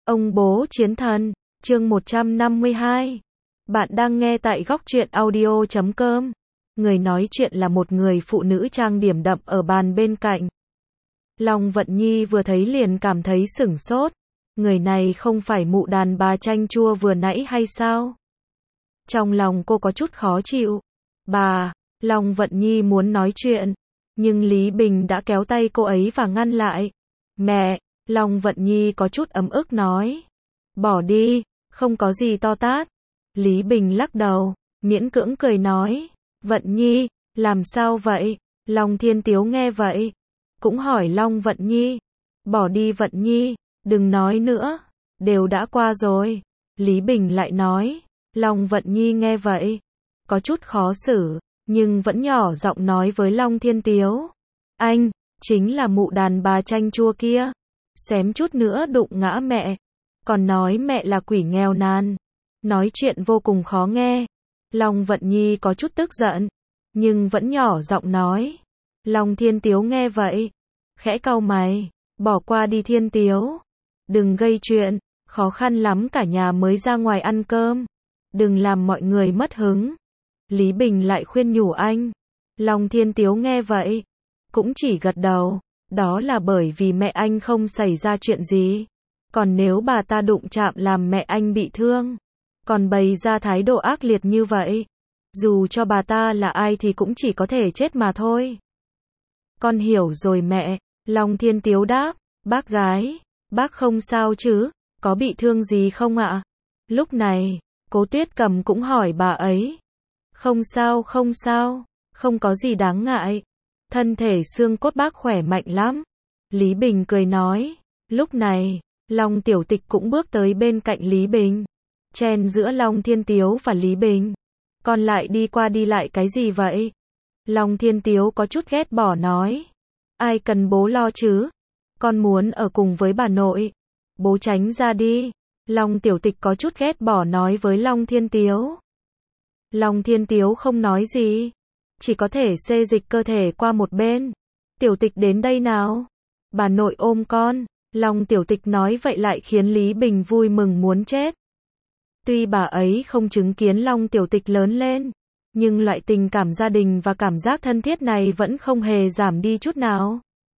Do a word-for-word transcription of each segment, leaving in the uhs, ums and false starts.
Ông bố chiến thần, chương một trăm năm mươi hai. Bạn đang nghe tại góc truyện audio chấm com. Người nói chuyện là một người phụ nữ trang điểm đậm ở bàn bên cạnh. Long Vận Nhi vừa thấy liền cảm thấy sửng sốt. Người này không phải mụ đàn bà chanh chua vừa nãy hay sao? Trong lòng cô có chút khó chịu. Bà, Long Vận Nhi muốn nói chuyện, nhưng Lý Bình đã kéo tay cô ấy và ngăn lại. Mẹ, Long Vận Nhi có chút ấm ức nói. Bỏ đi, không có gì to tát. Lý Bình lắc đầu, miễn cưỡng cười nói. Vận Nhi, làm sao vậy? Long Thiên Tiếu nghe vậy, cũng hỏi Long Vận Nhi. Bỏ đi Vận Nhi, đừng nói nữa, đều đã qua rồi. Lý Bình lại nói. Long Vận Nhi nghe vậy, có chút khó xử, nhưng vẫn nhỏ giọng nói với Long Thiên Tiếu. Anh, chính là mụ đàn bà chanh chua kia. Xém chút nữa đụng ngã mẹ. Còn nói mẹ là quỷ nghèo nàn. Nói chuyện vô cùng khó nghe. Long Vận Nhi có chút tức giận, nhưng vẫn nhỏ giọng nói. Long Thiên Tiếu nghe vậy, khẽ cau mày. Bỏ qua đi Thiên Tiếu. Đừng gây chuyện, khó khăn lắm cả nhà mới ra ngoài ăn cơm. Đừng làm mọi người mất hứng. Lý Bình lại khuyên nhủ anh. Long Thiên Tiếu nghe vậy, cũng chỉ gật đầu. Đó là bởi vì mẹ anh không xảy ra chuyện gì. Còn nếu bà ta đụng chạm làm mẹ anh bị thương, còn bày ra thái độ ác liệt như vậy, dù cho bà ta là ai thì cũng chỉ có thể chết mà thôi. Con hiểu rồi mẹ. Long Thiên Tiếu đáp. Bác gái, bác không sao chứ? Có bị thương gì không ạ? Lúc này, Cố Tuyết Cầm cũng hỏi bà ấy. Không sao không sao, không có gì đáng ngại. Thân thể xương cốt bác khỏe mạnh lắm. Lý Bình cười nói. Lúc này, Long Tiểu Tịch cũng bước tới bên cạnh Lý Bình. Chen giữa Long Thiên Tiếu và Lý Bình. Con lại đi qua đi lại cái gì vậy? Long Thiên Tiếu có chút ghét bỏ nói. Ai cần bố lo chứ? Con muốn ở cùng với bà nội. Bố tránh ra đi. Long Tiểu Tịch có chút ghét bỏ nói với Long Thiên Tiếu. Long Thiên Tiếu không nói gì, chỉ có thể xê dịch cơ thể qua một bên. Tiểu Tịch đến đây nào. Bà nội ôm con. Long Tiểu Tịch nói vậy lại khiến Lý Bình vui mừng muốn chết. Tuy bà ấy không chứng kiến Long Tiểu Tịch lớn lên, nhưng loại tình cảm gia đình và cảm giác thân thiết này vẫn không hề giảm đi chút nào.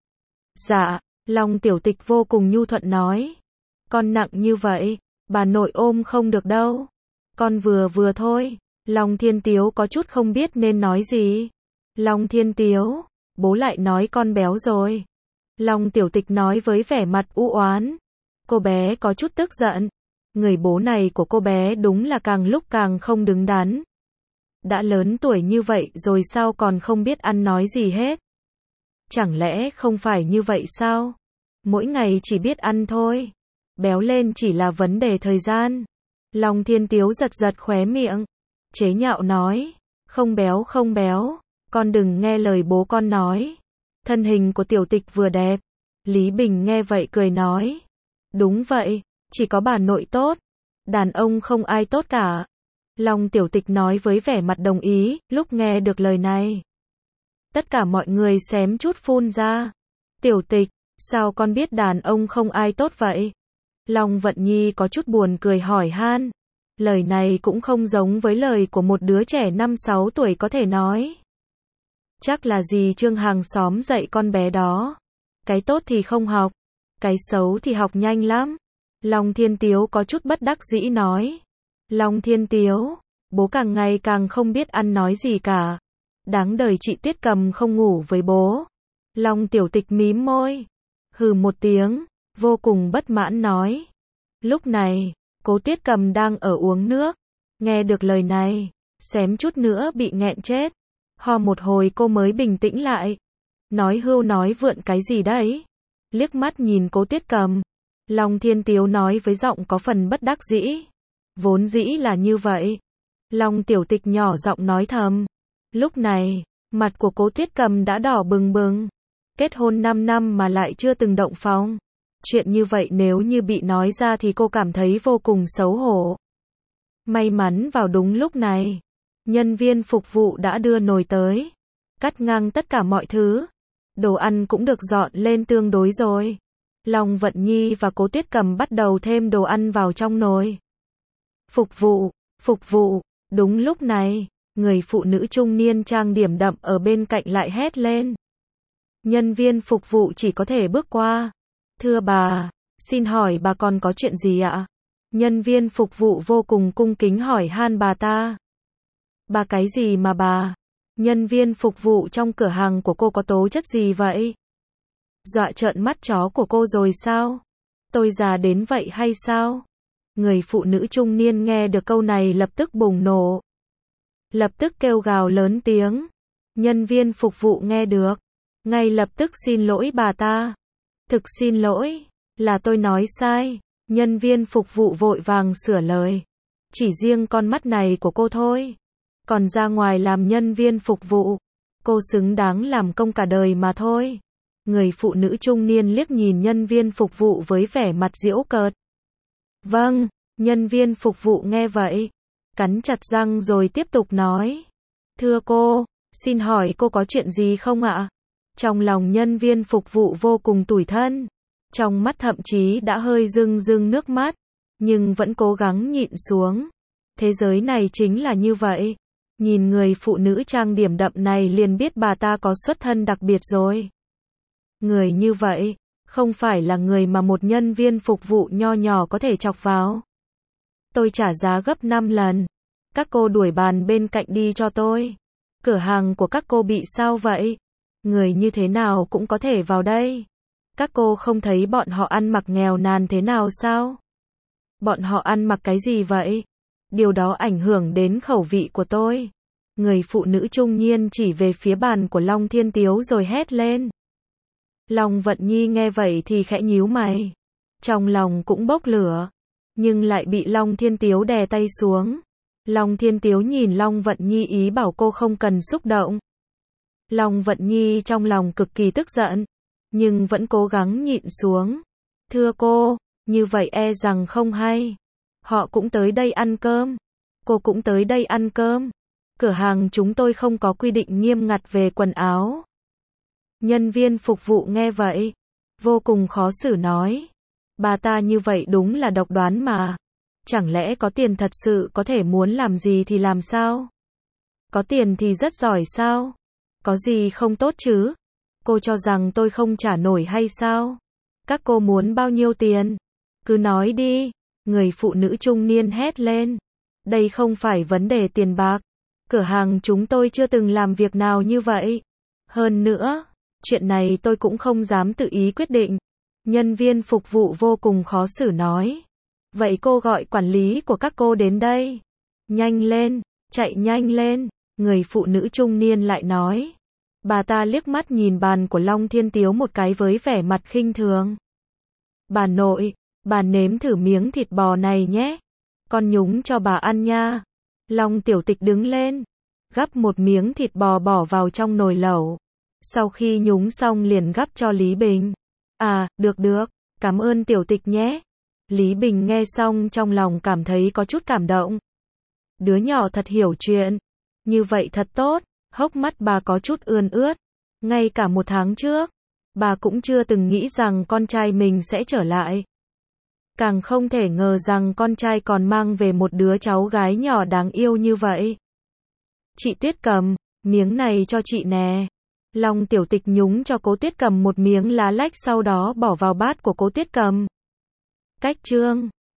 Dạ, Long Tiểu Tịch vô cùng nhu thuận nói. Con nặng như vậy, bà nội ôm không được đâu. Con vừa vừa thôi. Long Thiên Tiếu có chút không biết nên nói gì. Long Thiên Tiếu, bố lại nói con béo rồi. Long Tiểu Tịch nói với vẻ mặt u oán. Cô bé có chút tức giận. Người bố này của cô bé đúng là càng lúc càng không đứng đắn. Đã lớn tuổi như vậy rồi sao còn không biết ăn nói gì hết? Chẳng lẽ không phải như vậy sao? Mỗi ngày chỉ biết ăn thôi. Béo lên chỉ là vấn đề thời gian. Long Thiên Tiếu giật giật khóe miệng, chế nhạo nói. Không béo không béo, con đừng nghe lời bố con nói. Thân hình của Tiểu Tịch vừa đẹp. Lý Bình nghe vậy cười nói. Đúng vậy, chỉ có bà nội tốt. Đàn ông không ai tốt cả. Long Tiểu Tịch nói với vẻ mặt đồng ý. Lúc nghe được lời này, tất cả mọi người xém chút phun ra. Tiểu Tịch, sao con biết đàn ông không ai tốt vậy? Long Vận Nhi có chút buồn cười hỏi han. Lời này cũng không giống với lời của một đứa trẻ năm sáu tuổi có thể nói. Chắc là dì Trương hàng xóm dạy con bé đó. Cái tốt thì không học, cái xấu thì học nhanh lắm. Long Thiên Tiếu có chút bất đắc dĩ nói. Long Thiên Tiếu, bố càng ngày càng không biết ăn nói gì cả. Đáng đời chị Tuyết Cầm không ngủ với bố. Long Tiểu Tịch mím môi, hừ một tiếng, vô cùng bất mãn nói. Lúc này, Cố Tuyết Cầm đang ở uống nước. Nghe được lời này, xém chút nữa bị nghẹn chết. Ho một hồi cô mới bình tĩnh lại. Nói hưu nói vượn cái gì đấy? Liếc mắt nhìn Cố Tuyết Cầm, Long Thiên Tiếu nói với giọng có phần bất đắc dĩ. Vốn dĩ là như vậy. Long Tiểu Tịch nhỏ giọng nói thầm. Lúc này, mặt của Cố Tuyết Cầm đã đỏ bừng bừng. Kết hôn năm năm mà lại chưa từng động phòng. Chuyện như vậy nếu như bị nói ra thì cô cảm thấy vô cùng xấu hổ. May mắn vào đúng lúc này, nhân viên phục vụ đã đưa nồi tới, cắt ngang tất cả mọi thứ. Đồ ăn cũng được dọn lên tương đối rồi. Long Vận Nhi và Cố Tuyết Cầm bắt đầu thêm đồ ăn vào trong nồi. Phục vụ, phục vụ, đúng lúc này, người phụ nữ trung niên trang điểm đậm ở bên cạnh lại hét lên. Nhân viên phục vụ chỉ có thể bước qua. Thưa bà, xin hỏi bà còn có chuyện gì ạ? Nhân viên phục vụ vô cùng cung kính hỏi han bà ta. Bà cái gì mà bà? Nhân viên phục vụ trong cửa hàng của cô có tố chất gì vậy? Dọa trợn mắt chó của cô rồi sao? Tôi già đến vậy hay sao? Người phụ nữ trung niên nghe được câu này lập tức bùng nổ. Lập tức kêu gào lớn tiếng. Nhân viên phục vụ nghe được. Ngay lập tức xin lỗi bà ta. Thực xin lỗi, là tôi nói sai. Nhân viên phục vụ vội vàng sửa lời. Chỉ riêng con mắt này của cô thôi. Còn ra ngoài làm nhân viên phục vụ, cô xứng đáng làm công cả đời mà thôi. Người phụ nữ trung niên liếc nhìn nhân viên phục vụ với vẻ mặt giễu cợt. Vâng, nhân viên phục vụ nghe vậy, cắn chặt răng rồi tiếp tục nói. Thưa cô, xin hỏi cô có chuyện gì không ạ? Trong lòng nhân viên phục vụ vô cùng tủi thân. Trong mắt thậm chí đã hơi rưng rưng nước mắt, nhưng vẫn cố gắng nhịn xuống. Thế giới này chính là như vậy. Nhìn người phụ nữ trang điểm đậm này liền biết bà ta có xuất thân đặc biệt rồi. Người như vậy, không phải là người mà một nhân viên phục vụ nho nhỏ có thể chọc vào. Tôi trả giá gấp năm lần. Các cô đuổi bàn bên cạnh đi cho tôi. Cửa hàng của các cô bị sao vậy? Người như thế nào cũng có thể vào đây. Các cô không thấy bọn họ ăn mặc nghèo nàn thế nào sao? Bọn họ ăn mặc cái gì vậy? Điều đó ảnh hưởng đến khẩu vị của tôi. Người phụ nữ trung niên chỉ về phía bàn của Long Thiên Tiếu rồi hét lên. Long Vận Nhi nghe vậy thì khẽ nhíu mày. Trong lòng cũng bốc lửa. Nhưng lại bị Long Thiên Tiếu đè tay xuống. Long Thiên Tiếu nhìn Long Vận Nhi ý bảo cô không cần xúc động. Long Vận Nhi trong lòng cực kỳ tức giận. Nhưng vẫn cố gắng nhịn xuống. Thưa cô, như vậy e rằng không hay. Họ cũng tới đây ăn cơm. Cô cũng tới đây ăn cơm. Cửa hàng chúng tôi không có quy định nghiêm ngặt về quần áo. Nhân viên phục vụ nghe vậy, vô cùng khó xử nói. Bà ta như vậy đúng là độc đoán mà. Chẳng lẽ có tiền thật sự có thể muốn làm gì thì làm sao? Có tiền thì rất giỏi sao? Có gì không tốt chứ? Cô cho rằng tôi không trả nổi hay sao? Các cô muốn bao nhiêu tiền? Cứ nói đi. Người phụ nữ trung niên hét lên. Đây không phải vấn đề tiền bạc. Cửa hàng chúng tôi chưa từng làm việc nào như vậy. Hơn nữa, chuyện này tôi cũng không dám tự ý quyết định. Nhân viên phục vụ vô cùng khó xử nói. Vậy cô gọi quản lý của các cô đến đây. Nhanh lên, chạy nhanh lên. Người phụ nữ trung niên lại nói. Bà ta liếc mắt nhìn bàn của Long Thiên Tiếu một cái với vẻ mặt khinh thường. Bà nội, bà nếm thử miếng thịt bò này nhé. Con nhúng cho bà ăn nha. Long Tiểu Tịch đứng lên, gắp một miếng thịt bò bỏ vào trong nồi lẩu. Sau khi nhúng xong liền gắp cho Lý Bình. À, được được, cảm ơn Tiểu Tịch nhé. Lý Bình nghe xong trong lòng cảm thấy có chút cảm động. Đứa nhỏ thật hiểu chuyện. Như vậy thật tốt. Hốc mắt bà có chút ươn ướt. Ngay cả một tháng trước, bà cũng chưa từng nghĩ rằng con trai mình sẽ trở lại. Càng không thể ngờ rằng con trai còn mang về một đứa cháu gái nhỏ đáng yêu như vậy. Chị Tuyết Cầm, miếng này cho chị nè. Long Tiểu Tịch nhúng cho Cố Tuyết Cầm một miếng lá lách sau đó bỏ vào bát của Cố Tuyết Cầm. Cách chương